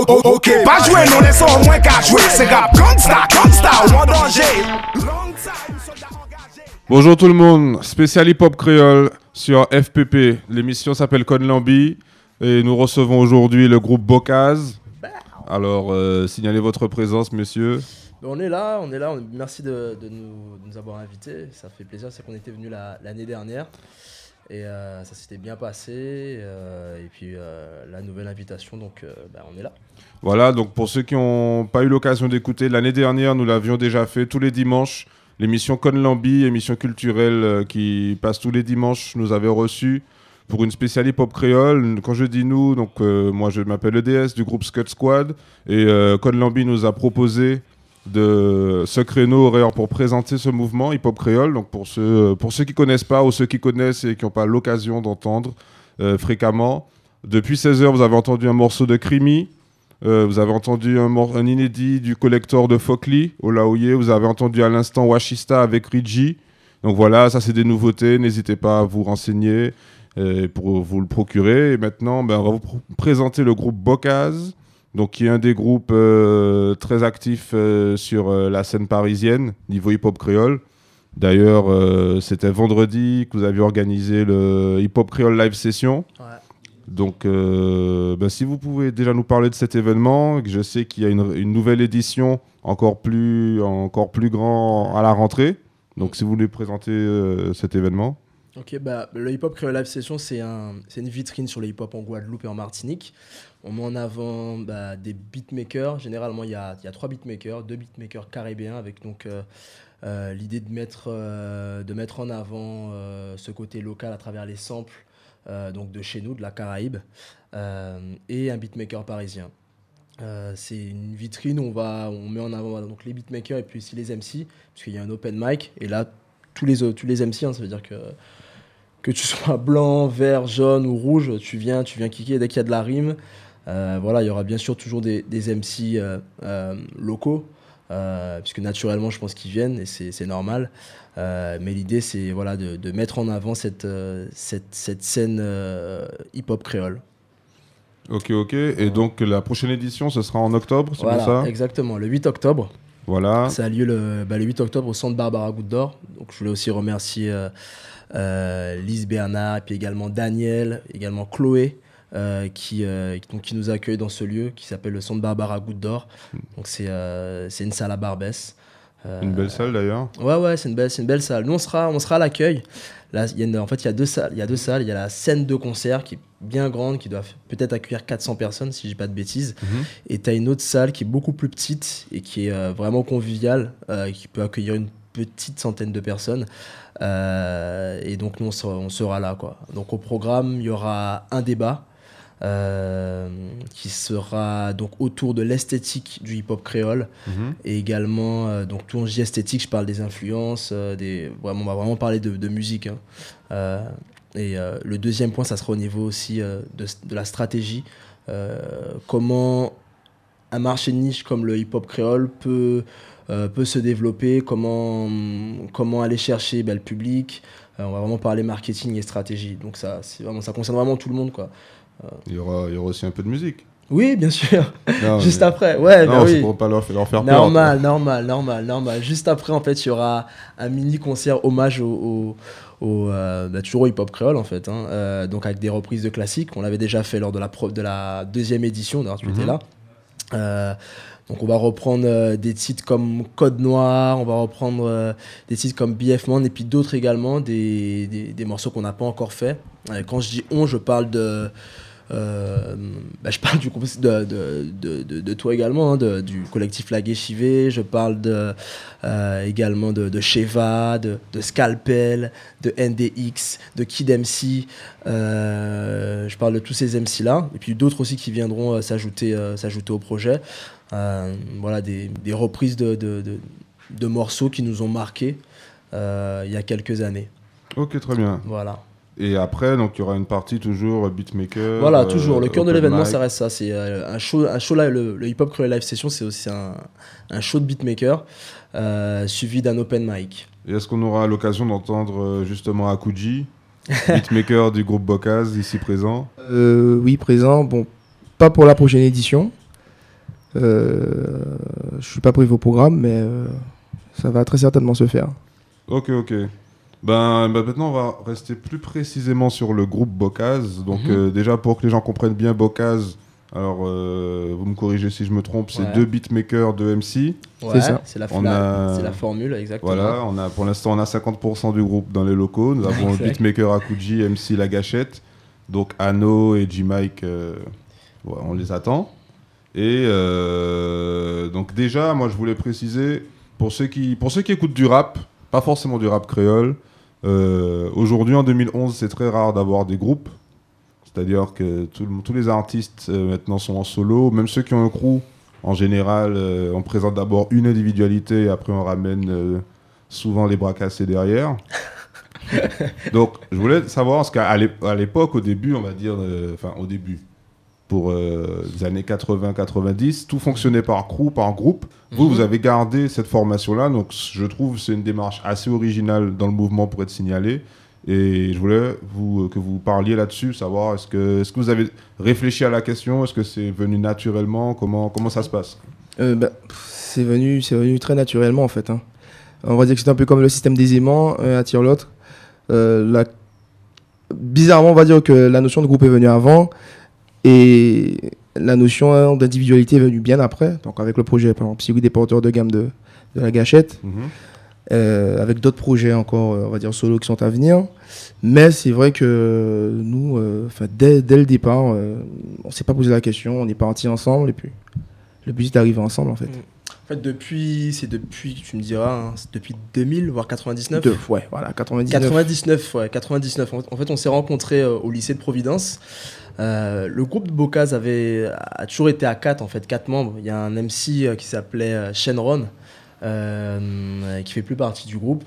Ok, pas jouer, non laissons au moins qu'à jouer. C'est rap gangsta, ou en danger. Bonjour tout le monde, spécial hip-hop créole sur FPP. L'émission s'appelle Conlambi et nous recevons aujourd'hui le groupe Bocaz. Alors, signalez votre présence, messieurs. On est là. Merci de nous avoir invités. Ça fait plaisir, c'est qu'on était venu l'année dernière. Et ça s'était bien passé. Et puis la nouvelle invitation, donc on est là. Voilà, donc pour ceux qui n'ont pas eu l'occasion d'écouter, l'année dernière, nous l'avions déjà fait tous les dimanches. L'émission Conlambi, émission culturelle qui passe tous les dimanches, nous avait reçus pour une spéciale hip-hop créole. Quand je dis nous, donc moi je m'appelle EDS du groupe Scud Squad. Et Conlambi nous a proposé de ce créneau horaire pour présenter ce mouvement hip-hop créole. Donc pour ceux qui ne connaissent pas ou ceux qui connaissent et qui n'ont pas l'occasion d'entendre fréquemment, depuis 16h, vous avez entendu un morceau de Krimi, vous avez entendu un inédit du collector de Fokli, Olaoye, vous avez entendu à l'instant Washista avec Rigi. Donc voilà, ça c'est des nouveautés, n'hésitez pas à vous renseigner pour vous le procurer. Et maintenant, on va vous présenter le groupe Bocaz, donc qui est un des groupes très actifs sur la scène parisienne, niveau hip-hop créole. D'ailleurs, c'était vendredi que vous aviez organisé le hip-hop créole live session. Ouais. Donc, si vous pouvez déjà nous parler de cet événement, je sais qu'il y a une nouvelle édition encore plus grand à la rentrée. Donc, si vous voulez présenter cet événement. Ok, le Hip Hop Créole Live Session, c'est une vitrine sur le hip-hop en Guadeloupe et en Martinique. On met en avant des beatmakers. Généralement, il y a 3 beatmakers, 2 beatmakers caribéens avec donc l'idée de mettre en avant ce côté local à travers les samples donc de chez nous, de la Caraïbe, et un beatmaker parisien. C'est une vitrine où on met en avant donc les beatmakers et puis aussi les MC, parce qu'il y a un open mic. Et là, tous les MC, ça veut dire que tu sois blanc, vert, jaune ou rouge, tu viens kicker dès qu'il y a de la rime. Il y aura bien sûr toujours des MC locaux, puisque naturellement, je pense qu'ils viennent et c'est normal. Mais l'idée, c'est de mettre en avant cette scène hip-hop créole. Ok. Et donc, la prochaine édition, ce sera en octobre, c'est bien ça ? Exactement, le 8 octobre. Voilà. Ça a lieu le 8 octobre au centre Barbara Goutte d'Or. Donc, je voulais aussi remercier Lise Bernard, et puis également Daniel, également Chloé, qui nous accueille dans ce lieu qui s'appelle le centre Barbara Goutte d'Or. Donc, c'est une salle à Barbès. Une belle salle d'ailleurs. Ouais, c'est une belle salle. Nous, on sera à l'accueil. Là, il y a 2 salles. Il y a la scène de concert qui est bien grande, qui doit peut-être accueillir 400 personnes, si je dis pas de bêtises. Et tu as une autre salle qui est beaucoup plus petite et qui est vraiment conviviale, qui peut accueillir une petite centaine de personnes. Et donc, nous, on sera là, quoi. Donc, au programme, il y aura un débat qui sera donc autour de l'esthétique du hip-hop créole, et également donc tout en esthétique, je parle des influences, on va vraiment parler de musique, hein. Et le deuxième point, ça sera au niveau aussi de la stratégie, comment un marché de niche comme le hip-hop créole peut se développer, comment aller chercher le public. On va vraiment parler marketing et stratégie, donc ça concerne vraiment tout le monde, quoi. Il y aura aussi un peu de musique. Oui, bien sûr. Non, juste après. Ouais, non, c'est oui. pour pas leur faire peur. Normal. Juste après, en fait, il y aura un mini concert hommage toujours au hip-hop créole, en fait. Hein. Donc avec des reprises de classiques. On l'avait déjà fait lors de la deuxième édition. D'ailleurs, tu étais là. Donc on va reprendre des titres comme Code Noir, on va reprendre des titres comme BF Man et puis d'autres également, des morceaux qu'on n'a pas encore fait. Quand je dis on, je parle je parle du groupe de toi également, hein, du collectif Lagué Chivé. Je parle également de Sheva, de Scalpel, de NDX, de Kid MC. Je parle de tous ces MC là, et puis d'autres aussi qui viendront s'ajouter au projet. Des reprises de morceaux qui nous ont marqués il y a quelques années. Ok, très bien. Voilà. Et après, donc il y aura une partie toujours beatmaker. Voilà, toujours. Le cœur de l'événement, mic. ça reste ça. C'est un show là, le Hip Hop Créole Live Session, c'est aussi un show de beatmaker suivi d'un open mic. Et est-ce qu'on aura l'occasion d'entendre justement Akuji, beatmaker du groupe Bocaz, ici présent? Oui, présent. Bon, pas pour la prochaine édition. Je suis pas privé au programme, mais ça va très certainement se faire. Ok. Ben, maintenant, on va rester plus précisément sur le groupe Bocaz. Donc, déjà, pour que les gens comprennent bien Bocaz, alors, vous me corrigez si je me trompe, c'est 2 beatmakers, 2 MC. Ouais, c'est ça. C'est la formule, exactement. Voilà, pour l'instant, on a 50% du groupe dans les locaux. Nous avons beatmaker Akuji, MC La Gâchette. Donc, Anno et G-Mike, on les attend. Et donc, déjà, moi, je voulais préciser, pour ceux qui écoutent du rap, pas forcément du rap créole, aujourd'hui, en 2011, c'est très rare d'avoir des groupes. C'est-à-dire que tous les artistes maintenant sont en solo. Même ceux qui ont un crew, en général, on présente d'abord une individualité et après on ramène souvent les bras cassés derrière. Donc, je voulais savoir, parce qu'à l'époque, au début, on va dire, au début, pour les années 80-90, tout fonctionnait par crew, par groupe. Vous avez gardé cette formation-là, donc je trouve que c'est une démarche assez originale dans le mouvement pour être signalé. Et je voulais que vous parliez là-dessus, savoir est-ce que vous avez réfléchi à la question, est-ce que c'est venu naturellement, comment ça se passe? C'est venu très naturellement en fait. Hein. On va dire que c'est un peu comme le système des aimants, un attire l'autre. Bizarrement, on va dire que la notion de groupe est venue avant et la notion d'individualité est venue bien après. Donc avec le projet, par exemple, Psy des porteurs de gamme de La Gâchette. Avec d'autres projets encore, on va dire solo qui sont à venir. Mais c'est vrai que nous, dès le départ, on s'est pas posé la question, on est partis ensemble et puis le but c'est d'arriver ensemble en fait. En fait, depuis, tu me diras, hein, c'est depuis 2000, voire 99. 99. 99. En fait, on s'est rencontrés au lycée de Providence. Le groupe de Bocaz a toujours été à 4, en fait, 4 membres. Il y a un MC qui s'appelait Shenron. Qui fait plus partie du groupe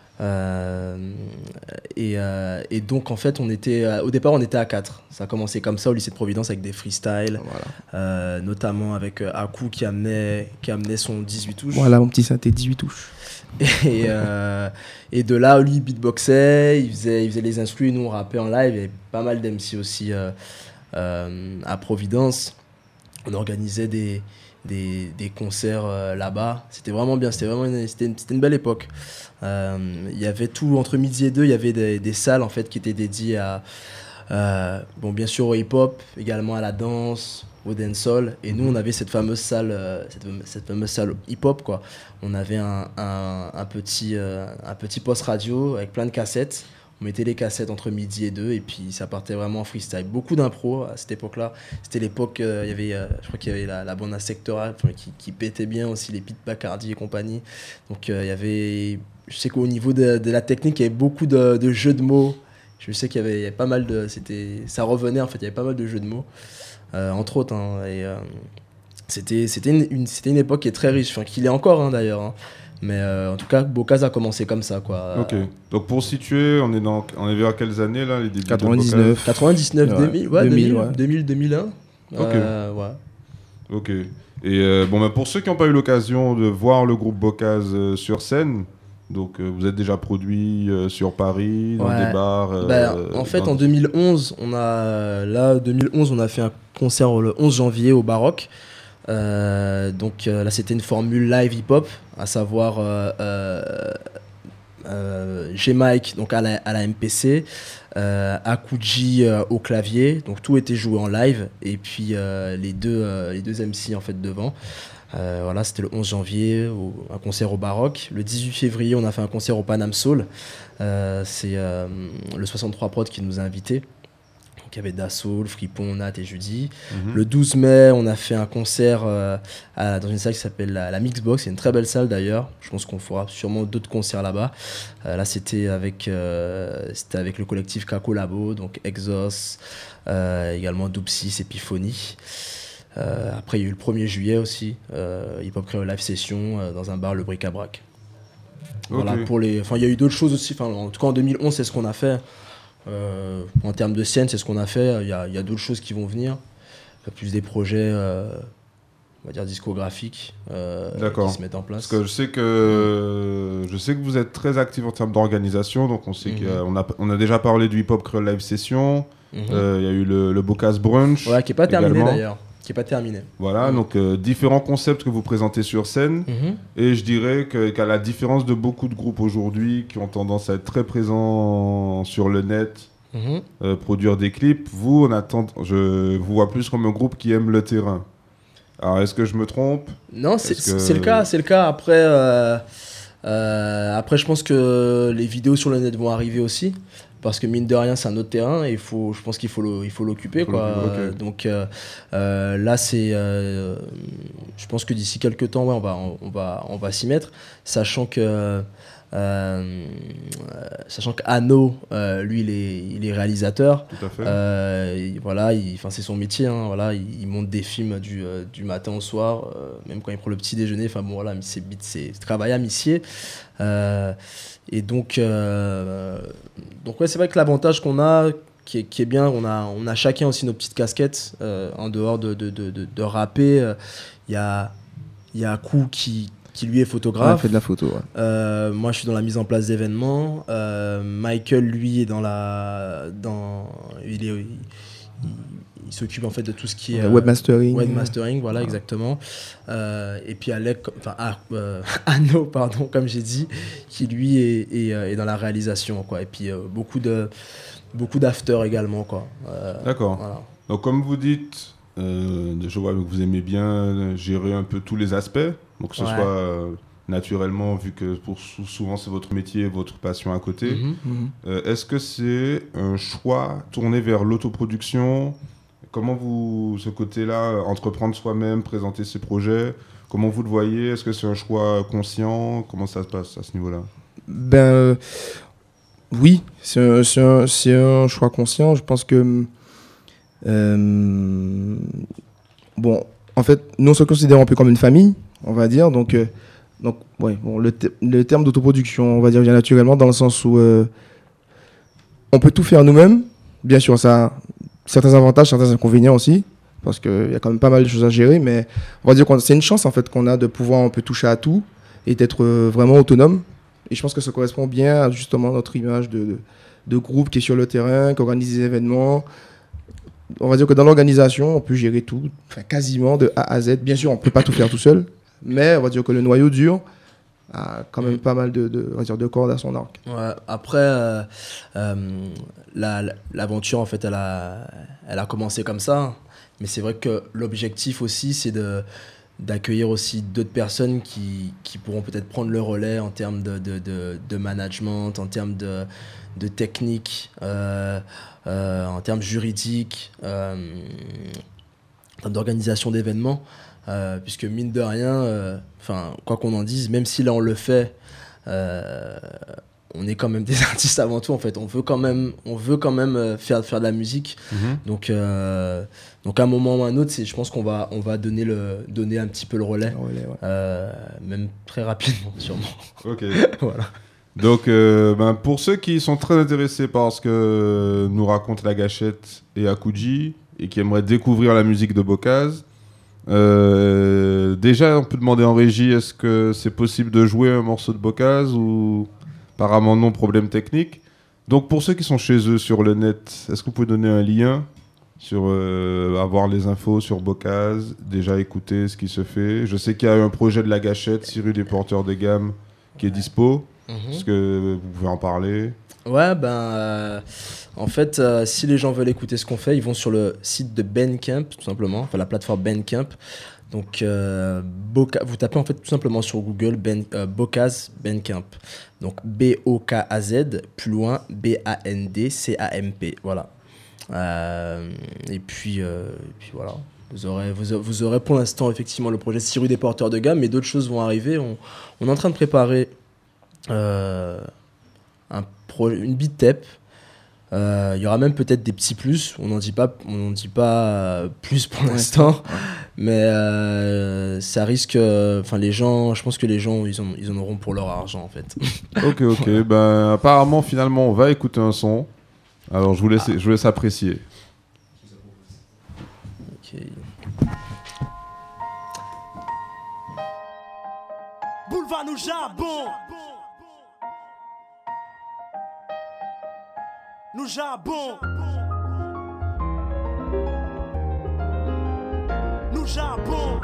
et donc en fait au départ on était à 4. Ça a commencé comme ça au lycée de Providence avec des freestyles, notamment avec Aku qui amenait son 18 touches. Voilà mon petit synthé 18 touches. Et de là lui beatboxait, il faisait les instrus, nous on rappait en live. Il y avait pas mal d'MC aussi à Providence. On organisait des concerts là-bas. C'était vraiment bien, c'était une belle époque. Il y avait tout, entre midi et 2, il y avait des salles en fait qui étaient dédiées à bien sûr au hip-hop, également à la danse, au dancehall. Et nous on avait cette fameuse salle hip-hop quoi. On avait un petit poste radio avec plein de cassettes. On mettait les cassettes entre midi et 2 et puis ça partait vraiment en freestyle. Beaucoup d'impro à cette époque-là. C'était l'époque, il y avait, je crois qu'il y avait la bande insectorale qui pétait bien aussi, les Pete Bacardi et compagnie. Donc il y avait, je sais qu'au niveau de la technique, il y avait beaucoup de jeux de mots. Je sais qu'il y avait pas mal de, ça revenait en fait, il y avait pas mal de jeux de mots, entre autres. Hein, et c'était une époque qui est très riche, qui l'est encore hein, d'ailleurs. Hein. Mais en tout cas, Bocaz a commencé comme ça, quoi. Ok. Donc pour situer, on est vers quelles années là, les débuts 99. 99, ouais. 2000, ouais, 2000, 2001. Ok. Ouais. Ok. Et pour ceux qui n'ont pas eu l'occasion de voir le groupe Bocaz sur scène, donc vous êtes déjà produit sur Paris, dans des bars. En fait, en 2011, on a fait un concert le 11 janvier au Baroque. Donc là c'était une formule live hip-hop, à savoir G-Mike donc à la MPC, Akuji au clavier, donc tout était joué en live et puis les deux MC en fait devant. Voilà, c'était le 11 janvier, un concert au Baroque. Le 18 février, on a fait un concert au Panam Soul. C'est le 63 Prod qui nous a invités. Donc, il y avait Dassault, Fripon, Nat et Judy. Le 12 mai, on a fait un concert dans une salle qui s'appelle la Mixbox. C'est une très belle salle d'ailleurs. Je pense qu'on fera sûrement d'autres concerts là-bas. Là, c'était avec le collectif Kako Labo, donc Exos, également Doupsis, Epiphonie. Après, il y a eu le 1er juillet aussi, Hip Hop Créole Live Session dans un bar, le Bric-à-Brac. Voilà, il y a eu d'autres choses aussi. En tout cas, en 2011, c'est ce qu'on a fait. En termes de scène, c'est ce qu'on a fait. Il y a d'autres choses qui vont venir. Plus des projets, on va dire, discographiques qui se mettent en place. Parce que je sais que vous êtes très actif en termes d'organisation. Donc, on sait qu'on a déjà parlé du Hip Hop Créole Live Session. Il y a eu le Bocaz Brunch. Ouais, qui n'est pas terminé d'ailleurs. terminé. Voilà, donc différents concepts que vous présentez sur scène. Et je dirais qu'à la différence de beaucoup de groupes aujourd'hui qui ont tendance à être très présents sur le net, produire des clips, vous, je vous vois plus comme un groupe qui aime le terrain. Alors, est-ce que je me trompe? Non, c'est le cas. Après, je pense que les vidéos sur le net vont arriver aussi. Parce que mine de rien, c'est un autre terrain et je pense qu'il faut l'occuper. Okay. Donc là, je pense que d'ici quelques temps, ouais, on va s'y mettre. Sachant qu'Anno, lui, il est réalisateur. Tout à fait. Voilà, c'est son métier. Hein, voilà, il monte des films du matin au soir, même quand il prend le petit déjeuner. Enfin bon, voilà, c'est travail à Missier. Et donc ouais, c'est vrai que l'avantage qu'on a, qui est bien, on a chacun aussi nos petites casquettes. En dehors de rapper, il y a Kou qui lui est photographe. Il fait de la photo. Ouais. Moi, je suis dans la mise en place d'événements. Michael, lui, est il s'occupe en fait de tout ce qui est webmastering. Webmastering, voilà, exactement. Et puis Anno, pardon, comme j'ai dit, qui lui est dans la réalisation, quoi. Et puis beaucoup d'after également, quoi. D'accord. Voilà. Donc comme vous dites, je vois que vous aimez bien gérer un peu tous les aspects, donc que ce soit naturellement, vu que souvent c'est votre métier, votre passion à côté. Est-ce que c'est un choix tourné vers l'autoproduction? Comment ce côté-là, entreprendre soi-même, présenter ses projets, comment vous le voyez? Est-ce que c'est un choix conscient? Comment ça se passe à ce niveau-là? Oui, c'est un choix conscient. Je pense que bon, en fait, nous on se considère un peu comme une famille, on va dire. Donc ouais, bon, le terme d'autoproduction, on va dire, vient naturellement dans le sens où on peut tout faire nous-mêmes. Bien sûr, ça a certains avantages, certains inconvénients aussi, parce qu'il y a quand même pas mal de choses à gérer, mais on va dire que c'est une chance en fait qu'on a de pouvoir un peu toucher à tout et d'être vraiment autonome. Et je pense que ça correspond bien à justement notre image de groupe qui est sur le terrain, qui organise des événements. On va dire que dans l'organisation, on peut gérer tout, enfin, quasiment de A à Z. Bien sûr, on ne peut pas tout faire tout seul, mais on va dire que le noyau dur a quand même pas mal de cordes à son arc. Ouais, après, l'aventure, en fait, elle a commencé comme ça. Mais c'est vrai que l'objectif aussi, c'est d'accueillir aussi d'autres personnes qui pourront peut-être prendre le relais en termes de management, en termes de technique, en termes juridiques, en termes d'organisation d'événements. Puisque mine de rien, quoi qu'on en dise, même si là on le fait, on est quand même des artistes avant tout en fait. On veut quand même faire de la musique. Donc à un moment ou à un autre, je pense qu'on va donner un petit peu le relais, même très rapidement sûrement. Ok. Voilà. Donc pour ceux qui sont très intéressés par ce que nous racontent La Gâchette et Akuji et qui aimeraient découvrir la musique de Bocaz, déjà on peut demander en régie, est-ce que c'est possible de jouer un morceau de Bocaz ou apparemment non, problème technique. Donc pour ceux qui sont chez eux sur le net, est-ce que vous pouvez donner un lien sur avoir les infos sur Bocaz, déjà écouter ce qui se fait? Je sais qu'il y a un projet de La Gâchette, Cyrus des Porteurs de Gamme, qui est dispo. Est-ce que vous pouvez en parler? Ouais, en fait, si les gens veulent écouter ce qu'on fait, ils vont sur le site de Bandcamp, tout simplement, enfin la plateforme Bandcamp. Donc, vous tapez en fait tout simplement sur Google Bocaz Bandcamp. Donc, B-O-K-A-Z, plus loin, B-A-N-D-C-A-M-P. Voilà. Et puis voilà. Vous aurez pour l'instant effectivement le projet Cyrus des Porteurs de Gamme, mais d'autres choses vont arriver. On est en train de préparer une beat tape. Il y aura même peut-être des petits plus. On n'en dit pas plus pour l'instant, mais ça risque. Les gens, je pense que les gens, ils en auront pour leur argent en fait. Ok. Apparemment, finalement, on va écouter un son. Alors, je vous laisse apprécier. Ok. Boulevard nous jabons. Nous jabons. nous jambons.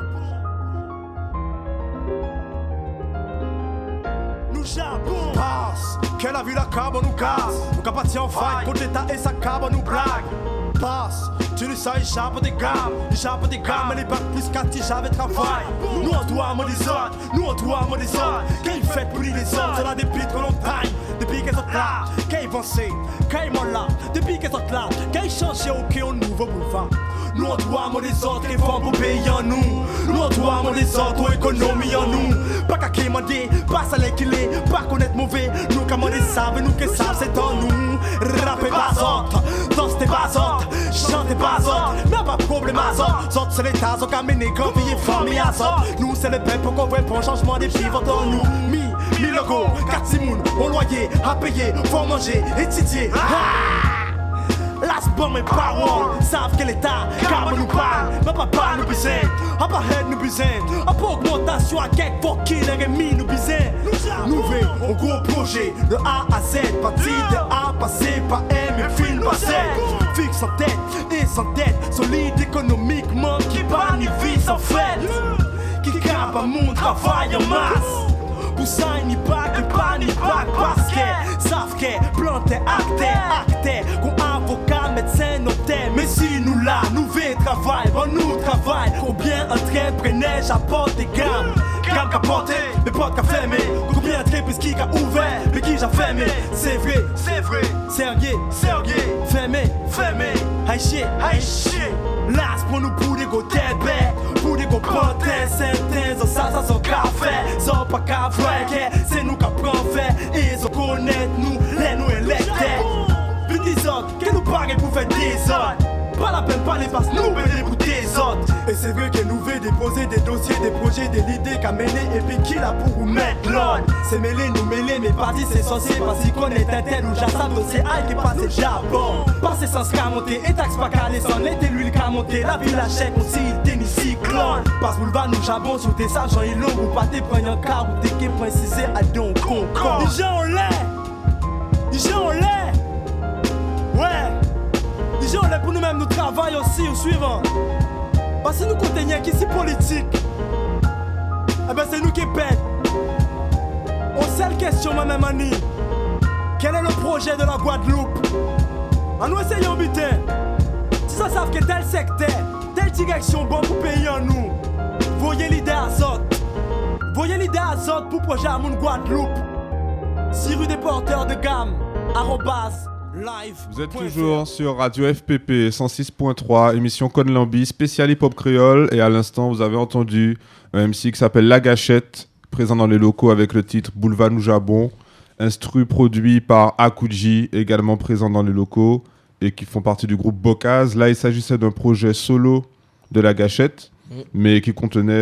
Nous jambons. Passe, qu'elle a vu la cab, on nous casse. On capati en fight, contre l'état et sa cab, on nous blague. Passe, tu nous sais, échappe des gammes, mais les bacs plus qu'à j'avais travail. Nous on doit mon des autres, nous on doit mon des autres. Quand ils fait pour les autres, c'est là depuis trop longtemps. Depuis qu'elles sont là, quand ils vont c'est, quand ils m'ont là. Depuis qu'elles sont là, quand ils changent, ok, on nouveau boulevard. Nous on doit mon des autres, les femmes pour payer en nous. Nous on doit mon des autres, économie en nous. Pas qu'à quémander, pas à l'équilé, pas connaître mauvais. Nous qu'à demander ça, nous que ça c'est en nous. Rapper pas autre, danser pas autre, chanter pas autre. Mais pas de problème à autre, autres c'est les tas, on qu'à mener quand vie et famille à autre. Nous c'est les peuples pour qu'on voit pour changement des pivots en nous. Mi logo, 4 simounes, on loyer, à payer, faut manger, étudier. Las bombes et paroles, savent que l'État, car nous parle, mais pas nous besoin, à pas head nous besoin, à pas augmentation à quelques fucking ennemis nous besoin. Nous veillons au gros projet, de A à Z, parti de A passé par M et film passé. Fixe en tête et sans tête, solide économiquement, qui planifie sans fête, qui capte à mon travail en masse. Pour ça, il n'y pas que pas ni pas parce que savent que planter acte, qu'on avocat, médecin, notaire. Mais si nous là, nous veillons travail, bon nous travail, combien entrepreneurs j'apporte des gammes. Gamme qu'a porté, les portes qu'a fermé. Combien d'entreprises qui qu'a ouvert, mais qui j'ai fermé. C'est vrai, sérieux, fermé, haïché. Las pour nous pour des go tébé, pour des go pantin, certains, ça sont café, ça pas café, c'est nous qu'a prend fait, ils ont connaître nous, les nous électés. Puis des autres, qui nous paraît pour faire des autres. Pas la peine, pas les passes, nous venons pour des autres. Et c'est vrai que nous veut déposer des dossiers, des projets, des idées qu'à mener. Et puis qui là pour vous mettre l'ordre. C'est mêler, nous mêler, mais partis c'est censé. Parce qu'on est un tel ou j'attends dossier, aïe qui passe le Japon. Passer sans se monter, et taxe pas qu'à descendre. L'été l'huile qu'à monter, la ville achète aussi, il tennis cyclone. Passe boulevard, nous jabons sur tes sages, Jean Hilo. Ou pas tes prendre un car, ou tes qui précisé à donc concorde. Les gens ont l'air. Ouais. Déjà on est pour nous-mêmes, nous travaillons aussi au suivant. Parce que nous contenons qui c'est politique. Eh ben c'est nous qui pète. On seule question moi-même Annie. Quel est le projet de la Guadeloupe? En nous essayons butin. Si ça savent que tel secteur, telle direction bon pour payer en nous. Voyez l'idée à Zot. Voyez l'idée à Zot pour projet à mon Guadeloupe. 6 rue des porteurs de gamme. Live. Vous êtes toujours sur Radio FPP 106.3, émission Conlambi, spécial hip-hop créole. Et à l'instant, vous avez entendu un MC qui s'appelle La Gâchette, présent dans les locaux avec le titre Boulevard Nous Jabon. Instru produit par Akuji, également présent dans les locaux et qui font partie du groupe Bocaz. Là, il s'agissait d'un projet solo de La Gâchette, mais qui contenait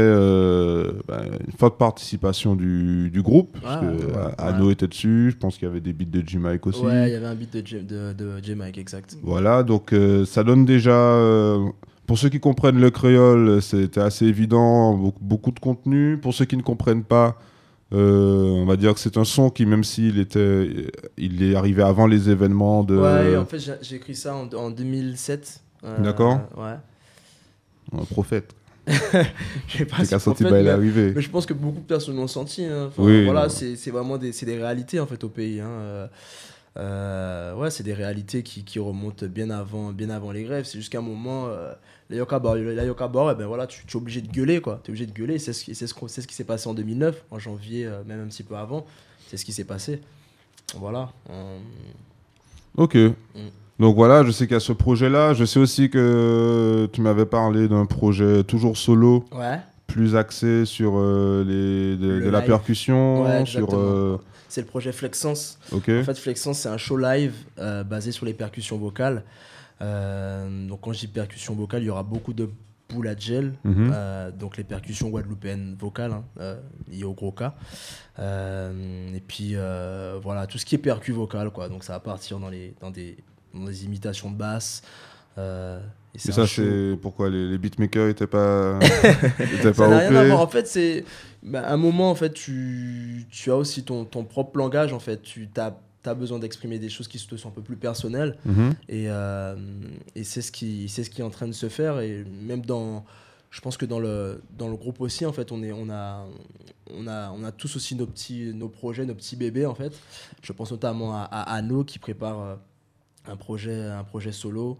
une forte participation du groupe. Parce que Anno était dessus, je pense qu'il y avait des beats de J-Mike aussi. Ouais, il y avait un beat de J-Mike, exact. Voilà, donc ça donne déjà... pour ceux qui comprennent le créole, c'était assez évident, beaucoup de contenu. Pour ceux qui ne comprennent pas, on va dire que c'est un son qui, même s'il il est arrivé avant les événements de... Ouais, en fait, j'ai écrit ça en 2007. D'accord. Ouais. Un prophète. Je sais pas si qu'à senti prophète, arrivé. mais je pense que beaucoup de personnes l'ont senti. Hein. Enfin, Oui, voilà, non. c'est vraiment des réalités en fait au pays. Hein. Ouais, c'est des réalités qui remontent bien avant les grèves. C'est jusqu'à un moment, la Yokabor, eh ben voilà, tu es obligé de gueuler quoi. Tu es obligé de gueuler. C'est ce qui s'est passé en 2009, en janvier, même un petit peu avant. C'est ce qui s'est passé. Voilà. Ok. Donc voilà, je sais qu'il y a ce projet-là. Je sais aussi que tu m'avais parlé d'un projet toujours solo, plus axé sur de la percussion. Ouais, sur, c'est le projet Flexence. Okay. En fait, Flexence, c'est un show live basé sur les percussions vocales. Donc quand je dis percussion vocale, il y aura beaucoup de boules à gel, donc les percussions guadeloupéennes vocales, liées au gros cas. Et puis voilà, tout ce qui est percu vocal, quoi. Donc ça va partir dans des imitations de basse. Et ça, c'est pourquoi les beatmakers n'étaient pas ça n'a rien à voir. En fait, c'est à un moment, en fait, tu as aussi ton propre langage. En fait, tu as besoin d'exprimer des choses qui te sont un peu plus personnelles. Et c'est ce qui est en train de se faire. Et même dans je pense que dans le groupe aussi, en fait, on a tous aussi nos projets, nos petits bébés, en fait. Je pense notamment à Anno qui prépare un projet solo.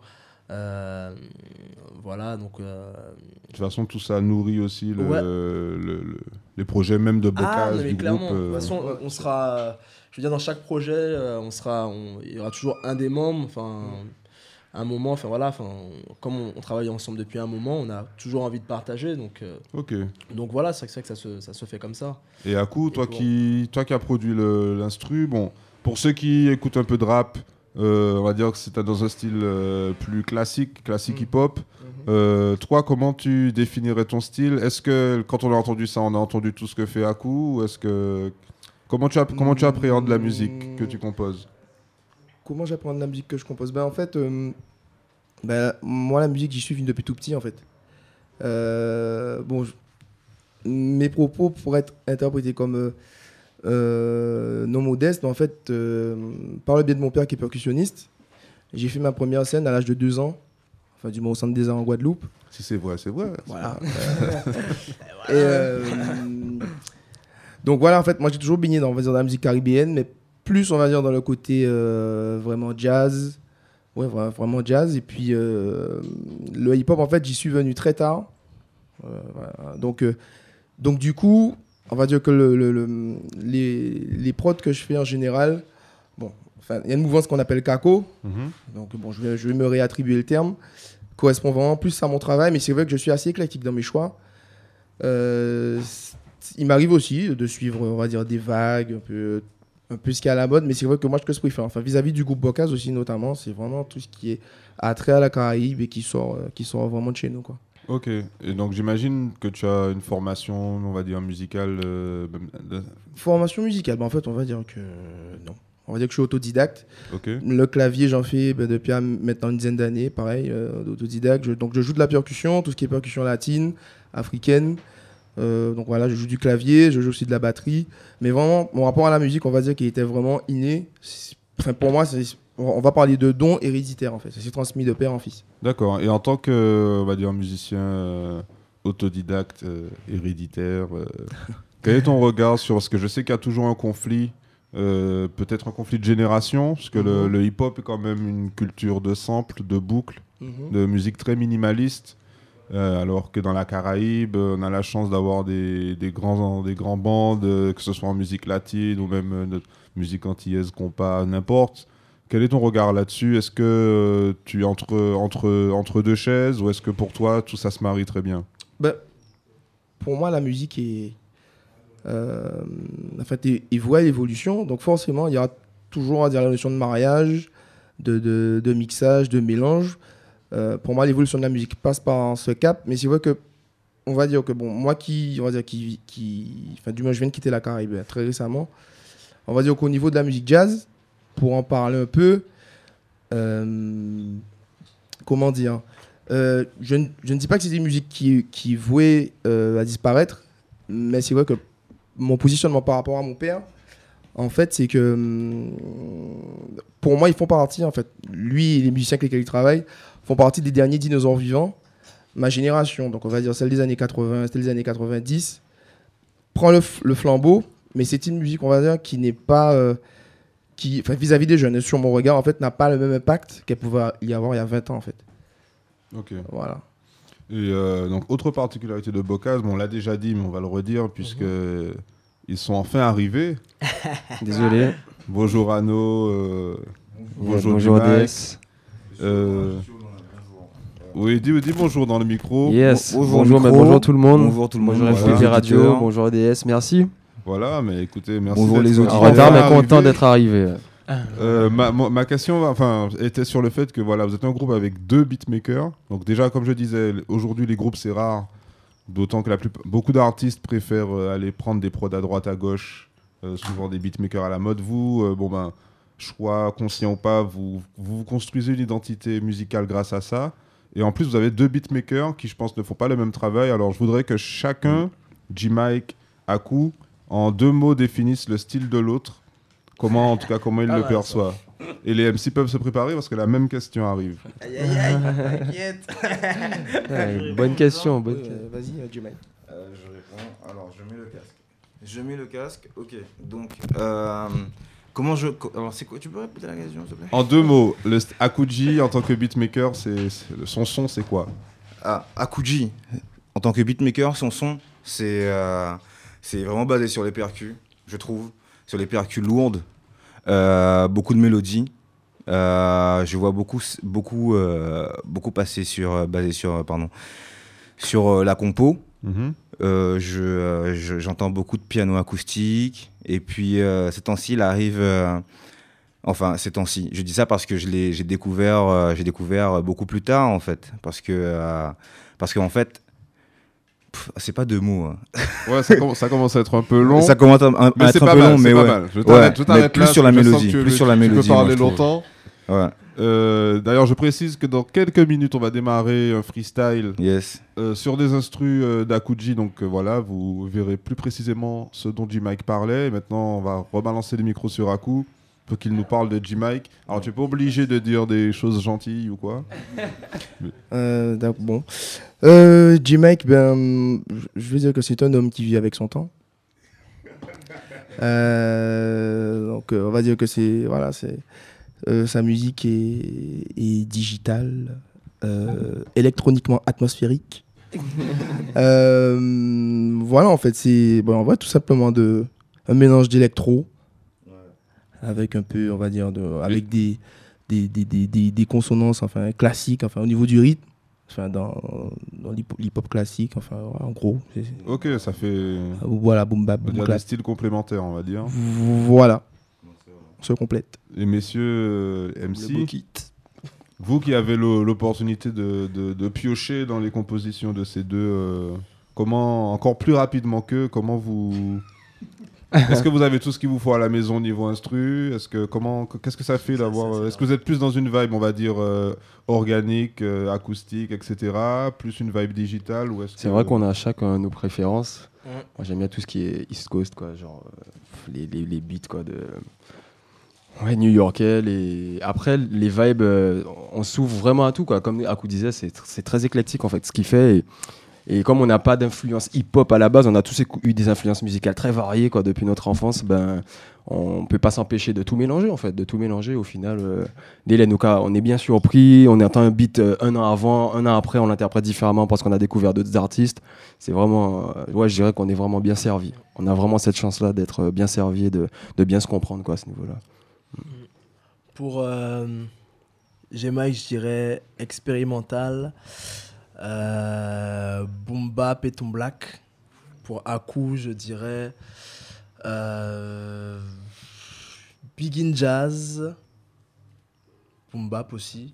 Voilà, donc... De toute façon, tout ça nourrit aussi les projets même de Bocaz, du clairement, groupe. de toute façon, on sera... Je veux dire, dans chaque projet, il y aura toujours un des membres, un moment, voilà, comme on travaille ensemble depuis un moment, on a toujours envie de partager, donc voilà, c'est vrai que ça se fait comme ça. Et Akou, toi qui as produit l'instru, bon, pour ceux qui écoutent un peu de rap, on va dire que c'est dans un style plus classique hip-hop. Toi, comment tu définirais ton style? Est-ce que quand on a entendu ça, on a entendu tout ce que fait Akou, ou est-ce que comment tu appréhendes la musique que tu composes? Comment j'apprends la musique que je compose? En fait, moi, la musique, j'y suis depuis tout petit, en fait. Mes propos pourraient être interprétés comme non modestes, mais en fait, par le biais de mon père qui est percussionniste, j'ai fait ma première scène à l'âge de 2 ans, enfin, du moins au Centre des Arts en Guadeloupe. Si c'est vrai, c'est vrai. Voilà. Donc voilà, en fait, moi, j'ai toujours baigné dans la musique caribéenne, mais plus, on va dire, dans le côté vraiment jazz. Ouais, vraiment jazz. Et puis, le hip-hop, en fait, j'y suis venu très tard. Voilà. Donc, du coup, on va dire que les prods que je fais en général, il y a une mouvance qu'on appelle Kako. Donc, je vais me réattribuer le terme. Correspond vraiment plus à mon travail, mais c'est vrai que je suis assez éclectique dans mes choix. Il m'arrive aussi de suivre, on va dire, des vagues, un peu ce qui est à la mode, mais c'est vrai que moi, ce que je préfère, enfin, vis-à-vis du groupe Bocaz aussi, notamment, c'est vraiment tout ce qui est attrait à la Caraïbe et qui sort vraiment de chez nous, quoi. Ok, et donc j'imagine que tu as une formation, on va dire, musicale. Formation musicale, en fait, on va dire que non. On va dire que je suis autodidacte. Okay. Le clavier, j'en fais depuis maintenant une dizaine d'années, pareil, autodidacte. Donc je joue de la percussion, tout ce qui est percussion latine, africaine. Donc voilà, je joue du clavier, je joue aussi de la batterie. Mais vraiment, mon rapport à la musique, on va dire qu'il était vraiment inné. Enfin, pour moi, on va parler de don héréditaire, en fait. Ça s'est transmis de père en fils. D'accord. Et en tant que, on va dire, musicien autodidacte, héréditaire, quel est ton regard sur ce que je sais qu'il y a toujours un conflit, peut-être un conflit de génération, parce que le hip-hop est quand même une culture de samples, de boucles, de musique très minimaliste. Alors que dans la Caraïbe, on a la chance d'avoir des grands bandes, que ce soit en musique latine ou même musique antillaise, compas, n'importe. Quel est ton regard là-dessus? Est-ce que tu es entre deux chaises, ou est-ce que pour toi, tout ça se marie très bien? Pour moi, la musique est... en fait, il voit l'évolution. Donc forcément, il y aura toujours à dire la notion de mariage, de mixage, de mélange. Pour moi, l'évolution de la musique passe par ce cap, mais c'est vrai que on va dire que moi du moins je viens de quitter la Caraïbe très récemment. On va dire qu'au niveau de la musique jazz, pour en parler un peu, comment dire, je ne dis pas que c'est des musiques qui vouaient à disparaître, mais c'est vrai que mon positionnement par rapport à mon père, en fait, c'est que pour moi, ils font partie, en fait, lui et les musiciens avec lesquels il travaille, font partie des derniers dinosaures vivants. Ma génération, donc on va dire celle des années 80, celle des années 90, prend le flambeau, mais c'est une musique, on va dire, qui n'est pas... vis-à-vis des jeunes, sur mon regard, en fait, n'a pas le même impact qu'elle pouvait y avoir il y a 20 ans, en fait. Ok. Voilà. Et donc, autre particularité de Bocaz, on l'a déjà dit, mais on va le redire, puisque ils sont enfin arrivés. Désolé. Bonjour Anno. Bonjour DS. Oui, dis bonjour dans le micro. Yes. Bonjour tout le monde. Bonjour tout le monde. Bonjour FTV Radio. Bonjour DS. Merci. Voilà, mais écoutez, merci. Bonjour les auditeurs. En retard, mais content d'être arrivé. Ma question était sur le fait que voilà, vous êtes un groupe avec 2 beatmakers. Donc déjà, comme je disais, aujourd'hui les groupes c'est rare, d'autant que beaucoup d'artistes préfèrent aller prendre des prods à droite à gauche, souvent des beatmakers à la mode. Vous, choix conscient ou pas, vous construisez une identité musicale grâce à ça. Et en plus, vous avez 2 beatmakers qui, je pense, ne font pas le même travail. Alors, je voudrais que chacun, J-Mike, Akou, en 2 mots définissent le style de l'autre. Comment il le perçoit. Et les MC peuvent se préparer parce que la même question arrive. Aïe, aïe, aïe, t'inquiète. Ouais, bonne question. Vas-y, Jimmy. Je réponds. Alors, je mets le casque. Ok. Donc, comment je. Alors, c'est quoi? Tu peux répéter la question, s'il te plaît? En 2 mots, Akuji en tant que beatmaker, son son, c'est quoi? Ah, Akuji, en tant que beatmaker, son son, c'est vraiment basé sur les percus, je trouve. Sur les percus lourdes, beaucoup de mélodies. Je vois beaucoup passer basé sur la compo. J'entends beaucoup de piano acoustique. Et puis, ces temps-ci, il arrive... ces temps-ci. Je dis ça parce que j'ai découvert beaucoup plus tard, en fait. Parce qu'en fait, c'est pas 2 mots. Hein. Ouais, ça commence à être un peu long. Ça commence à être un peu long, mais ouais. Je t'arrête plus là, sur la je sens mélodie. que Plus sur la mélodie. Tu peux parler moi, longtemps. Ouais. D'ailleurs, je précise que dans quelques minutes, on va démarrer un freestyle Yes. sur des instrus d'Akuji. Donc voilà, vous verrez plus précisément ce dont J-Mike parlait. Et maintenant, on va rebalancer les micros sur Aku pour qu'il nous parle de J-Mike. Alors, tu n'es pas obligé de dire des choses gentilles ou quoi. Bon. J-Mike, je veux dire que c'est un homme qui vit avec son temps. Donc, on va dire que sa musique est digitale, électroniquement atmosphérique. Voilà, en fait, on voit tout simplement un mélange d'électro avec un peu, on va dire, avec des consonances, enfin, classiques, enfin, au niveau du rythme, enfin, dans l'hip-hop classique, enfin, en gros. Ok, ça fait. Voilà, boom bap, boom des clap. styles complémentaires, on va dire. Voilà. On se complète. Et messieurs MC, vous qui avez l'opportunité de piocher dans les compositions de ces deux, comment, encore plus rapidement qu'eux, comment vous... Est-ce que vous avez tout ce qu'il vous faut à la maison niveau instru? Qu'est-ce que ça fait d'avoir... Est-ce que vous êtes plus dans une vibe, on va dire, organique, acoustique, etc., plus une vibe digitale ou C'est vrai qu'on a chacun nos préférences. Moi, j'aime bien tout ce qui est East Coast, quoi, genre les beats, quoi, new-yorkais. Après, les vibes, on s'ouvre vraiment à tout, quoi. Comme Aku disait, c'est très éclectique, en fait, ce qu'il fait. Et comme on n'a pas d'influence hip-hop à la base, on a tous eu des influences musicales très variées, quoi, depuis notre enfance. On ne peut pas s'empêcher de tout mélanger, en fait, de tout mélanger. Au final, dès les cas, on est bien surpris. On entend un beat un an avant, un an après, on l'interprète différemment parce qu'on a découvert d'autres artistes. C'est vraiment, je dirais qu'on est vraiment bien servi. On a vraiment cette chance-là d'être bien servi et de bien se comprendre, quoi, à ce niveau-là. Pour J-Mike, je dirais expérimental. Boom bap et Tom Black. Pour Aku, je dirais Big in Jazz, Boom bap aussi.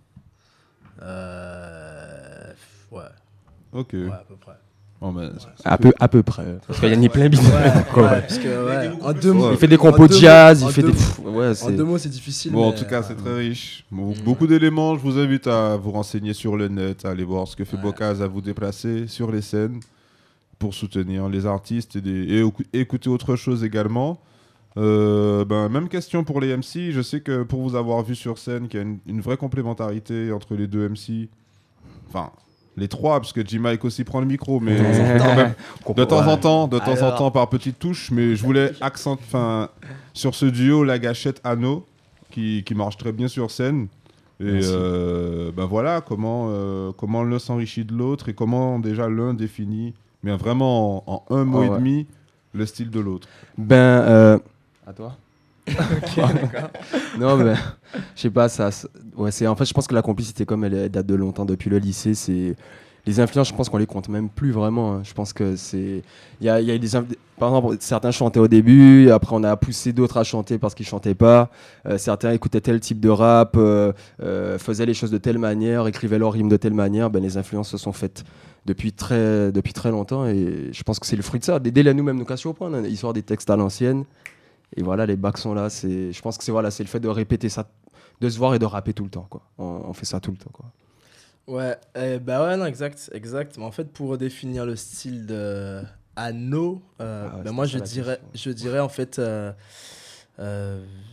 Ouais. Ok. Ouais, à peu près. Oh, mais À peu près. Parce qu'il y en a plein de Parce que, en 2 mots. Il fait des compos de jazz, il fait des. En 2 mots, c'est difficile. Bon, en mais, tout cas, c'est très riche. Beaucoup d'éléments. Je vous invite à vous renseigner sur le net, à aller voir ce que fait Bocaz, à vous déplacer sur les scènes pour soutenir les artistes et écouter autre chose également. Même question pour les MC. Je sais que pour vous avoir vu sur scène, qu'il y a une vraie complémentarité entre les deux MC. Enfin, les trois, parce que J-Mike aussi prend le micro, mais quand même, de temps en temps, par petites touches. Mais je voulais sur ce duo, la gâchette Anno, qui marche très bien sur scène. Et voilà, comment l'un s'enrichit de l'autre et comment déjà l'un définit, mais vraiment en un mot et demi, le style de l'autre. À toi. Ok, d'accord. Non, mais je sais pas, en fait, je pense que la complicité, comme elle date de longtemps, depuis le lycée, c'est. Les influences, je pense qu'on les compte même plus vraiment. Hein. Je pense que c'est. Il y a par exemple, certains chantaient au début, après on a poussé d'autres à chanter parce qu'ils chantaient pas. Certains écoutaient tel type de rap, faisaient les choses de telle manière, écrivaient leurs rimes de telle manière. Les influences se sont faites depuis très longtemps et je pense que c'est le fruit de ça. Dès là, nous-mêmes, nous cassions au point, hein, histoire des textes à l'ancienne. Et voilà, les bacs sont là. Je pense que c'est le fait de répéter ça, de se voir et de rapper tout le temps, quoi. On fait ça tout le temps, quoi. Ouais, non, exact. Mais en fait, pour définir le style de Anno, moi je dirais en fait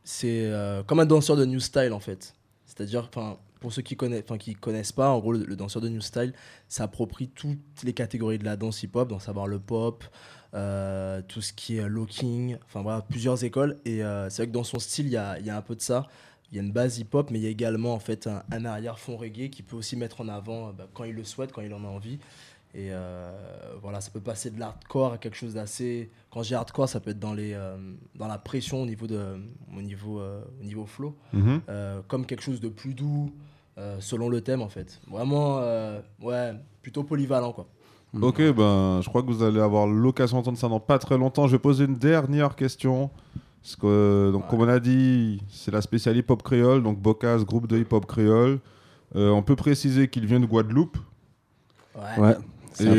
c'est comme un danseur de New Style en fait. C'est-à-dire, pour ceux qui connaissent pas, en gros, le danseur de New Style s'approprie toutes les catégories de la danse hip-hop, donc savoir le pop, tout ce qui est locking, voilà, plusieurs écoles. Et c'est vrai que dans son style, il y a un peu de ça. Il y a une base hip-hop, mais il y a également en fait un arrière-fond reggae qui peut aussi mettre en avant quand il le souhaite, quand il en a envie. Et voilà, ça peut passer de l'hardcore à quelque chose d'assez... Quand j'ai hardcore, ça peut être dans la pression au niveau flow, comme quelque chose de plus doux, selon le thème en fait. Vraiment, plutôt polyvalent quoi. Ok, je crois que vous allez avoir l'occasion d'entendre ça dans pas très longtemps. Je vais poser une dernière question. Parce que, comme on a dit, c'est la spéciale hip-hop créole, donc Bocaz, groupe de hip-hop créole. On peut préciser qu'il vient de Guadeloupe. Ouais. Et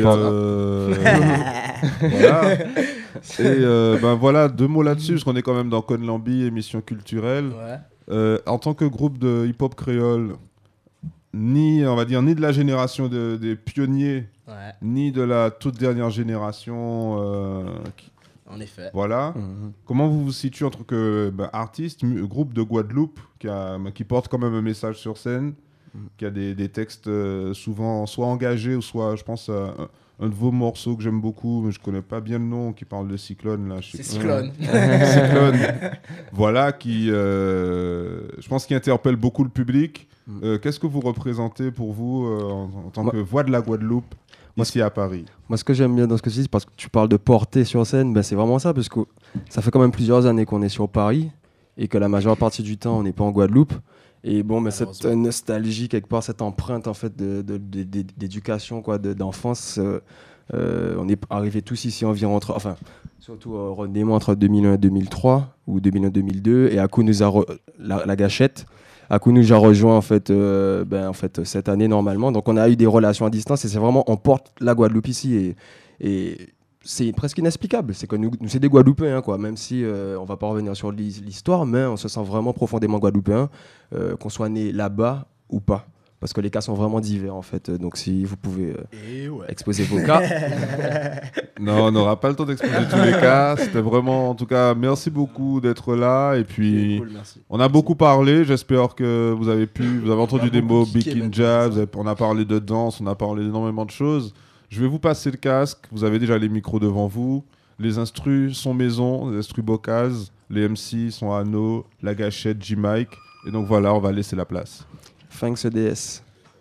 voilà, 2 mots là-dessus, parce qu'on est quand même dans Conlambi, émission culturelle. Ouais. En tant que groupe de hip-hop créole, ni de la génération des pionniers, ni de la toute dernière génération. En effet. Voilà. Comment vous vous situez en tant que artiste, groupe de Guadeloupe, qui porte quand même un message sur scène, qui a des textes souvent soit engagés ou soit, je pense, un de vos morceaux que j'aime beaucoup, mais je connais pas bien le nom, qui parle de Cyclone. Là, c'est Cyclone. Cyclone. Voilà, qui, je pense, qui interpelle beaucoup le public. Qu'est-ce que vous représentez pour vous en tant que voix de la Guadeloupe ici à Paris? Moi, ce que j'aime bien dans ce que tu dis, c'est parce que tu parles de porter sur scène, c'est vraiment ça, parce que ça fait quand même plusieurs années qu'on est sur Paris et que la majeure partie du temps, on n'est pas en Guadeloupe. Et cette nostalgie, quelque part, cette empreinte en fait, d'éducation, d'enfance, on est arrivés tous ici environ surtout Rodney et moi, entre 2001 et 2003 ou 2001-2002, et Akou nous a la gâchette. Akou nous a rejoint en fait cette année normalement. Donc on a eu des relations à distance et c'est vraiment, on porte la Guadeloupe ici et c'est presque inexplicable. C'est que nous c'est des Guadeloupéens quoi. Même si on va pas revenir sur l'histoire, mais on se sent vraiment profondément Guadeloupéens, qu'on soit né là-bas ou pas. Parce que les cas sont vraiment divers en fait. Donc si vous pouvez exposer vos cas. Non, on n'aura pas le temps d'exposer tous les cas. C'était vraiment, en tout cas, merci beaucoup d'être là. Et puis, cool, on a beaucoup parlé. J'espère que vous avez entendu des mots Big in Jazz. On a parlé de danse, on a parlé d'énormément de choses. Je vais vous passer le casque. Vous avez déjà les micros devant vous. Les instrus sont maison, les instrus Bocaz. Les MC sont Anno, La Gâchette, J-Mike. Et donc voilà, on va laisser la place. Thanks EDS.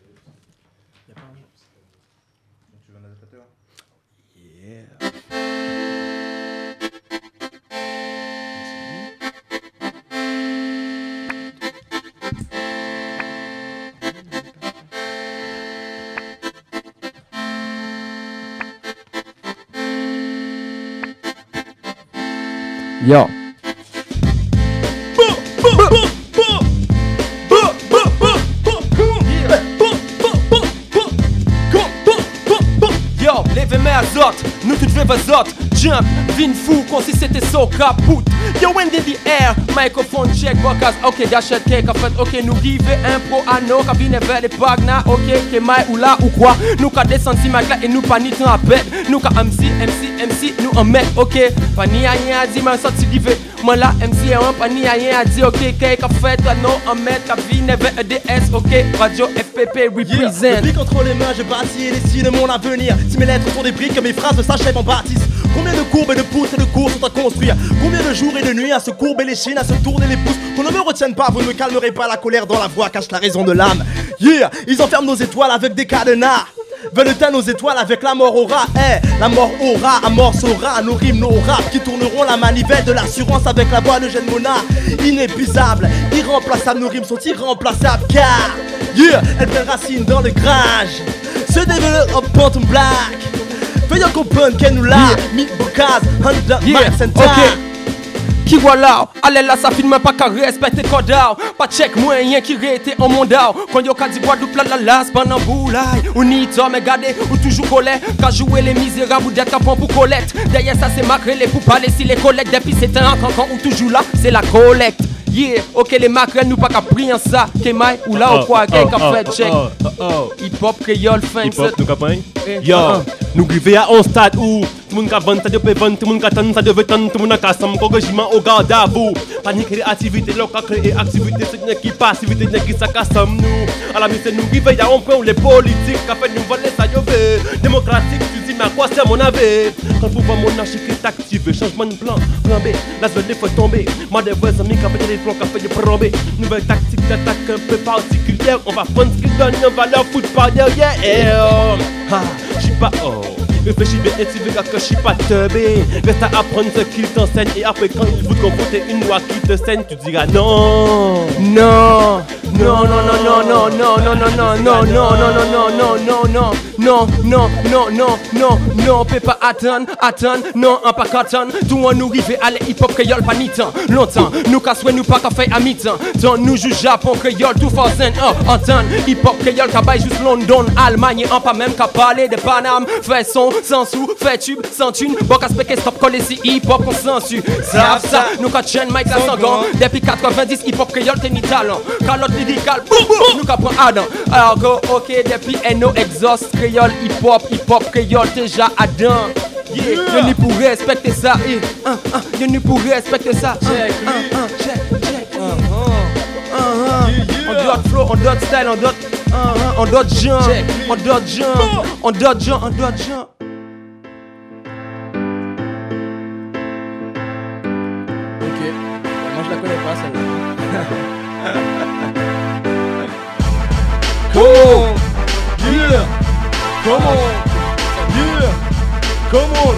Yo. Azote, nous toutes vivons azote. Jump, vin fou, comme si c'était so caput. Yo, wind in the air, microphone check, Bocaz, ok, gâchette cake, en fait, ok, nous give un pro anno, quand vine vers les pagna, ok, que maille ou là ou quoi. Nous qu'à descendre si mag là et nous pas ni temps à bête. Nous qu'à MC, nous en met, ok. Pas ni rien à dire, mais sorti rivé. Moi là, MC et un, pas ni rien à dire, ok, cake, en fait, non, en met, quand vine vers EDS, ok. Radio FPP represent. Depuis contre les mains, je bâtis et dessine mon avenir. Si mes lettres sont des briques, mes phrases s'achèvent en bâtisse. Combien de courbes et de pouces et de cours sont à construire? Combien de jours et de nuits à se courber les chines, à se tourner les pouces? Qu'on ne me retienne pas, vous ne me calmerez pas, la colère dans la voix cache la raison de l'âme. Yeah, ils enferment nos étoiles avec des cadenas. Veulent éteindre nos étoiles avec la mort aura. La mort aura, amorcera nos rimes, nos raps qui tourneront la manivelle de l'assurance avec la voix de Jeanne Mona. Inépuisable, irremplaçable, nos rimes sont irremplaçables car yeah, elles prennent racine dans le grage. Se développe en Panton Black. Veuillez comprendre qu'elle nous l'a mis Bocaz, Honda, Max and Time. Qui voilà, allez là ça filme pas qu'à respecter code out. Pas check moyen qui réétait en monde out. Quand y'a qu'à dire Guadeloupe la las pendant boulaille. On y t'en mais gardez ou toujours collé. Qu'à jouer les misérables ou d'être capant pour collecte. Derrière ça c'est maquerelle pour parler si les collectes. Depuis c'est un cancan ou toujours là c'est la collecte. Yeah, ok les maquerelles nous pas qu'à prier en ça. Kemaï ou là ou quoi, qu'est-ce qu'a fait check. Hip hop créole fin. Hip hop nous campagne. Yo, nous griver à un stade où tout le monde qui vend, ça devait vendre, tout le monde qui attend, ça devait tendre, tout le monde a cassé, mon régiment au garde à vous. Panique créativité, l'autre créer activité, c'est une qui passivité, une qui ça casse nous. À la mise, nous vivons, y'a un point où les politiques, qui fait nous voler, ça devait. Démocratique, tu dis, mais à quoi c'est mon avis? Quand le pouvoir monarchique est activé, changement de plan B, la zone il faut tomber. Moi, des vrais amis qui ont fait des plans, qui ont fait des plans B. Nouvelle tactique d'attaque un peu particulière, on va prendre ce qu'ils donnent, on va leur foutre par derrière. J'suis pas réfléchis bien et tu verras que j'suis pas teubé. Reste à apprendre ce qu'ils t'enseignent. Et après quand ils voudront voter une loi qui te saigne, tu diras non. Non. Non, non, non, non, non, non, non, non, non, non, non, non, non, non, non, non, non, non, non, on peut pas attendre, non, on pas qu'attendre. Tout on nous rive à l'hip-hop créole pas ni temps, longtemps. Nous cassons nous pas qu'à faire à mi-temps. Tant nous joue Japon créole tout forcément, entendre. Hip-hop créole qu'à bailler juste London, Allemagne, on pas même qu'à parler de Paname. Fait son, sans sous, fait tube, sans thune. Bon qu'à spéquer stop coller si hip-hop consensus. Ça, nous qu'à chaîne Mike la sangon. Depuis 90, hip-hop créole t'es ni talent. Calotte lyrical, boum boum, nous qu'à prendre Adam. Alors go, ok, depuis NO exhaust créole, hip-hop créole déjà Adam. Yeah, you n'y pourrait respecter ça. You n'y pourrait respecter ça. Check. On d'autres flow, on d'autres style, on d'autres genre, on d'autres genre. Ok, moi je la connais pas celle-là. Come on, yeah, come on, yeah, come on.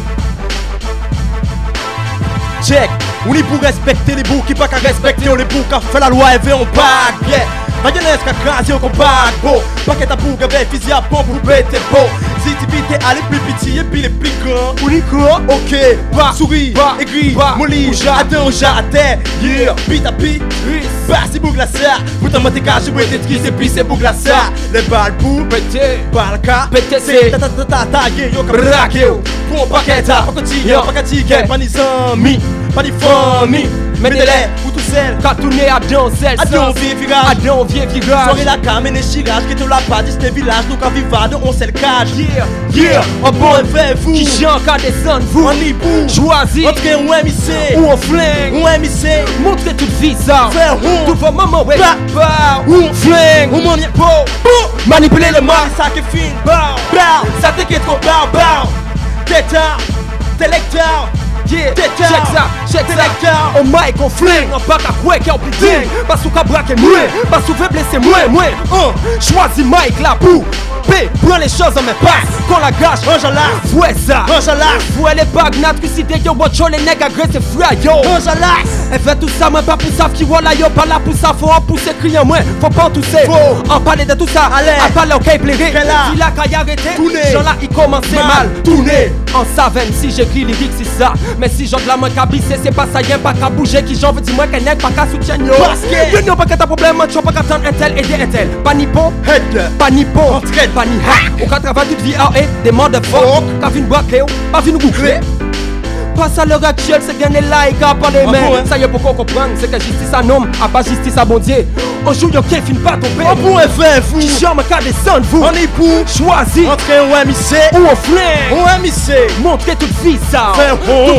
Check, on est pour respecter les boucs qui pas qu'à respecter, on est pour qu'à faire la loi et on bague, yeah. Pas de laisse qu'à craser au combat, beau. Pas qu'à ta boucle avec fusil à pompe pour péter beau. Si tu vites aller plus petit et puis les plus grands. Ou les grands, ok, pas souris, pas aigri, molly, attends, j'attends, yeah, pit à pit, bah c'est boucle à ça. Pourtant, moi t'es caché, ouais, t'es triste et puis c'est boucle à ça. Les balles pour péter, par cas, péter, c'est ta, yo, comme braque, yo. Pour pas qu'être, pas quotidien, pas qu'à pas ni amis, pas ni famille. Mettez-les ou tout seul. Quand tourner à danser, Adon vieux virage. Soirée la cam et les chirages. Qui te l'a pas dit c'était village. Nous quand vivant on sait le cage. Yeah, on bon fait vous. Qui chante qu'à descendre vous. On y boue. Choisis. Entre un MIC ou on flingue. Ou MIC. Montrez toute vie ça. Faire où. Tout va maman ouais. Ou on flingue. Ou mon yépo. Manipuler le mal. Ça qui fin. Ça t'inquiète trop. Tétard. Télecteur. Yeah, check ça, on mic, on flingue, on pas qu'à quoi qu'à dingue. Pas sous qu'à braquer moins, pas sous fait blesser moins. Choisis mic là pour prends les choses en mes passes. Qu'on la gâche, range à l'as, fouet ça, range à l'as. Fouet les bagues, n'a trucidé, yo, watch les nègres agressés, frère, yo. Range à l'as. Elle fait tout ça, moi pas pour ça, qui voilà, yo, pas là pour ça, faut en pousser, crier moins, faut pas en tousser. En parler de tout ça, en parler, ok, plairer. Si la caille arrêté, gens là, il commençait mal, tourner. En savane, si j'écris lyrique, c'est ça. Mais si j'en de la main qu'à bisser, c'est pas ça, y'en pas qu'à bouger. Qui j'en veux dire, moi, qu'un nègre, pas qu'à soutien, yo. Yo, y'en pas qu'à ta problème, j'en pas qu'à attendre un tel, aider un tel. Pas ni bon, pas ni bon, pas ni hack. Au cas travail toute vie, des motherfuckers. Qu'à vine braquer, pas vine googler. Pas à l'heure actuelle, c'est gagner like à parler, mais ça y est, pourquoi comprendre, c'est que justice à homme, à pas justice à bon Dieu. On joue, y'a qu'un film pas tomber. On pourrait faire fou. Qui charme qu'à descendre, vous. On est pour choisir. Entre un MIC ou on flingue. On MIC. Montrer toute vie, ça. Faire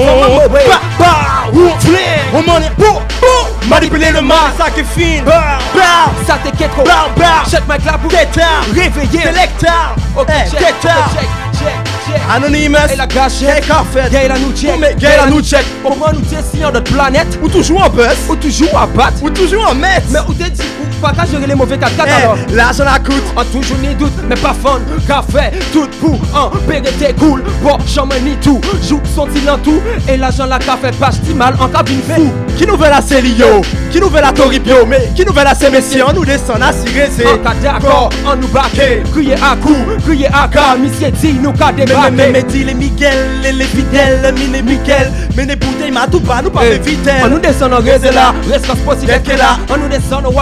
ou on flingue. On m'en est pour. Manipuler le mal, ça qui fin. Ça t'inquiète trop. Check ma clap pour réveiller. Sélecteur. Ok, check. Anonymous. Et la gâchette. Gay la nous check. Comment nous décider notre planète. Ou toujours en buzz. Ou toujours en patte. Ou toujours en mètre. Mais où t'es dit pas qu'à gérer les mauvais 4 alors. L'argent la coûte. En toujours ni doute, mais pas fun. Café, tout pour en périté cool. Bon, chambre ni tout. Joue son il en tout. Et l'argent la café pas mal en cabine fou. Qui nous veut la Célio. Qui nous veut la Toribio. Mais qui nous veut la Messieurs. On nous descend à cirer. C'est en cas d'accord. On nous baquer. Crier à coup. Crier à cas. Monsieur dit nous qu'à débarquer. Mais dit les Miguel. Les Fidèles. Mine Miguel. Mais les bouteilles m'a tout pas. Nous pas vite. On nous descend en réseau là. Reste possible qu'elle là. On nous descend au walk up slap.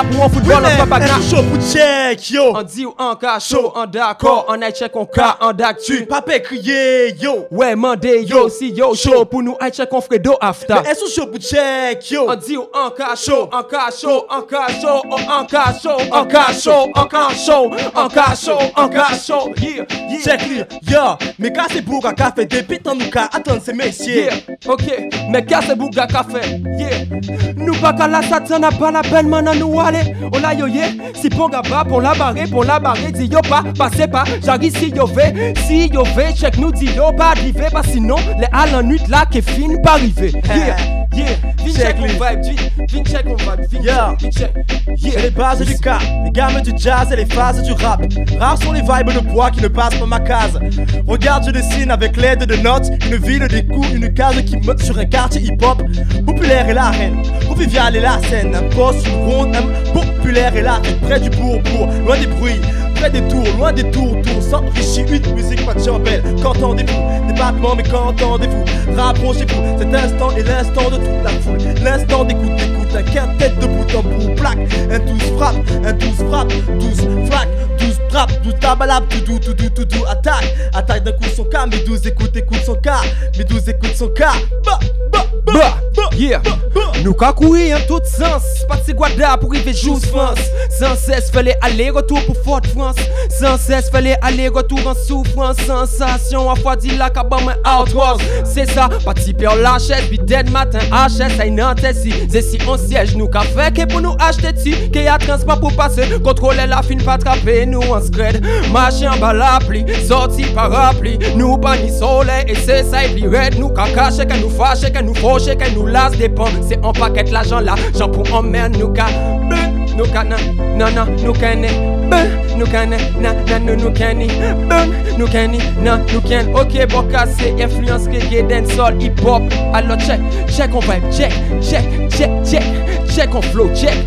pour un football, on peut pas Un chaud pour check, yo. On dit ou en cas chaud, en d'accord, on a check on cas, en d'actu. Papa crier, yo. Ouais, mandé, yo, si yo, chaud, pour nous, I check on fredo after. Mais est-ce chaud pour check, yo. On dit ou en cas chaud, en cas chaud, en cas chaud, en cas chaud, en cas chaud, en cas chaud, en cas chaud, en cas chaud, yeah, yeah. Check lui, yo. Mais quand c'est pour un café, depuis tant nous qu'à attendre ces messieurs. Yeah, ok, mais casse bouga café, yeah. Nous pas qu'à la satan n'a pas la peine, man, à nous aller. On l'a yo, yeah. Si pour gaba, pour la barrer, dit yo pas, passez pas, j'arrive si yo ve, check nous dit yo pas arrivé, parce sinon, les à la nuit là, qui fin pas arrivé. Yeah, yeah, vin check on vibe, vin check on vibe, vin check, C'est yeah. les bases du cas, les gammes du jazz et les phases du rap. Rares sont les vibes de bois qui ne passent pas ma case. Regarde, je dessine avec l'aide de notes une ville, des coups, une case qui meute sur un quartier hip-hop. Populaire est la reine, convivial est la scène. Un poste, une ronde, populaire est la reine. Près du bourg, loin des bruits, près des tours, loin des tours. S'enrichit une musique pas de chambelle. Qu'entendez-vous? Des battements, mais qu'entendez-vous? Rapprochez-vous, cet instant est l'instant de toute la foule. L'instant d'écoute, un quintet de bout en bout, plaque. Un 12 frappe, 12 flaque, 12 trappe, 12 tabalab, tout, attaque d'un coup son cas, mais 12 écoute son cas, Yeah, nous qu'à courir en tout sens. Pas de ces guadas pour arriver juste France. Sans cesse fallait aller-retour pour Fort France. Sans cesse fallait aller-retour en souffrance. Sensation à fois dit la cabane outdoors. C'est ça, participer à la chaise, puis dès le matin, HS, à une antenne. Si on siège, nous qu'à faire que pour nous acheter dessus. Qu'il y a transport pour passer, contrôler la fin, pas attraper nous en scred. Marcher en bas l'appli, sorti parapluie. Nous pas ni soleil, et c'est ça, et puis red. Nous qu'à cacher, qu'à nous fâcher, qu'à nous faucher, qu'à nous lasse dépend. C'est en paquet l'argent là, j'en pour en mer, nous qu'à. Nous qu'à non, nous qu'à nous qu'à nous qu'à nous qu'à ok, bon cassé, influence reggae, dancehall, hip hop. Alors check on vibe, check on flow, check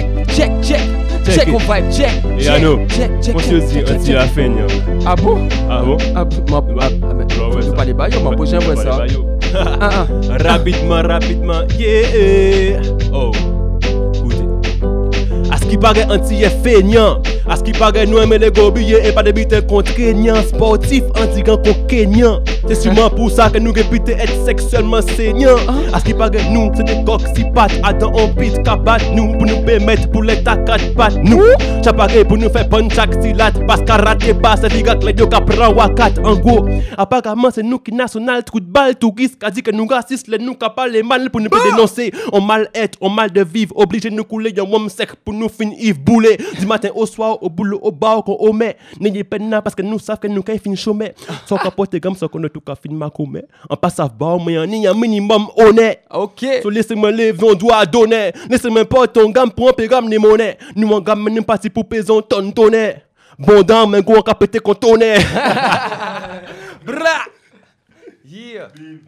on vibe, Et Anno, monsieur dit la fin. Ah bon? Ah bon? Tu parles pas, m'a posé un peu ça. Rapidement, yeah. Oh, écoutez. À ce qui paraît anti est feignant. À ce qui paraît nous aimer les gobilles et pas de biter contraignant. Sportif anti-gan conquénant. C'est sûrement pour ça que nous réputons être sexuellement saignant. À ce qui paraît nous c'est des coques si pattes. Attends on pite cabat nous pour nous permettre pour les quatre pattes nous. J'apparais pour nous faire bonne chaque silate. Parce qu'à rater pas c'est des gars que les deux prend wakat en gros. Apparemment c'est nous qui national trou de balle tout risque. A dit que nous racistes les nous capables les mal pour nous dénoncer. On mal être, on mal de vivre. Obligé de nous couler un homme sec pour nous finir Yves Boulet. Du matin au soir au boulot au bar qu'on omet. N'ayez pas de parce que nous savons que nous quand fin chômer. Sans capoter comme ça qu'on a tout qu'à fin macomé. En passe à bar mais on y a un minimum honnête. Ok. So laissez-moi lever on doit donner. Laissez-moi pas ton gamme pour un pégamme ni monnaie. Nous en gamme même parti pour peser un tonne tonnerre. Bon dame mais go on qu'à péter qu'on tonnerre. Bra. Yeah.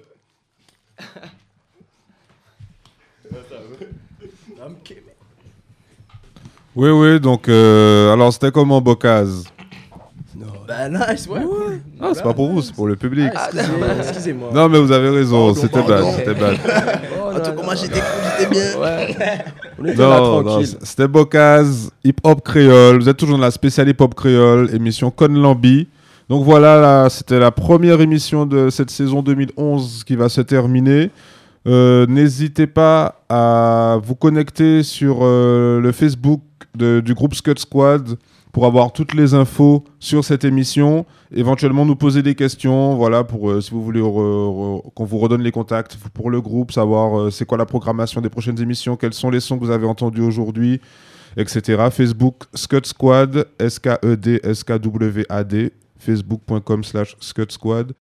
Oui, donc alors c'était comment Bocaz? Bah nice, ouais. Ah, c'est pas pour vous, c'est pour le public. Excusez-moi. Non, mais vous avez raison, c'était bad. En tout cas, moi j'étais bien. On était là tranquille. C'était Bocaz, hip-hop créole. Vous êtes toujours dans la spéciale hip-hop créole, émission Conlambi. Donc voilà, là, c'était la première émission de cette saison 2011 qui va se terminer. N'hésitez pas à vous connecter sur le Facebook du groupe Scud Squad pour avoir toutes les infos sur cette émission, éventuellement nous poser des questions, voilà, pour si vous voulez qu'on vous redonne les contacts pour le groupe, savoir c'est quoi la programmation des prochaines émissions, quels sont les sons que vous avez entendus aujourd'hui, etc. Facebook Scud Squad, SKED, SKWAD, facebook.com/Scud Squad.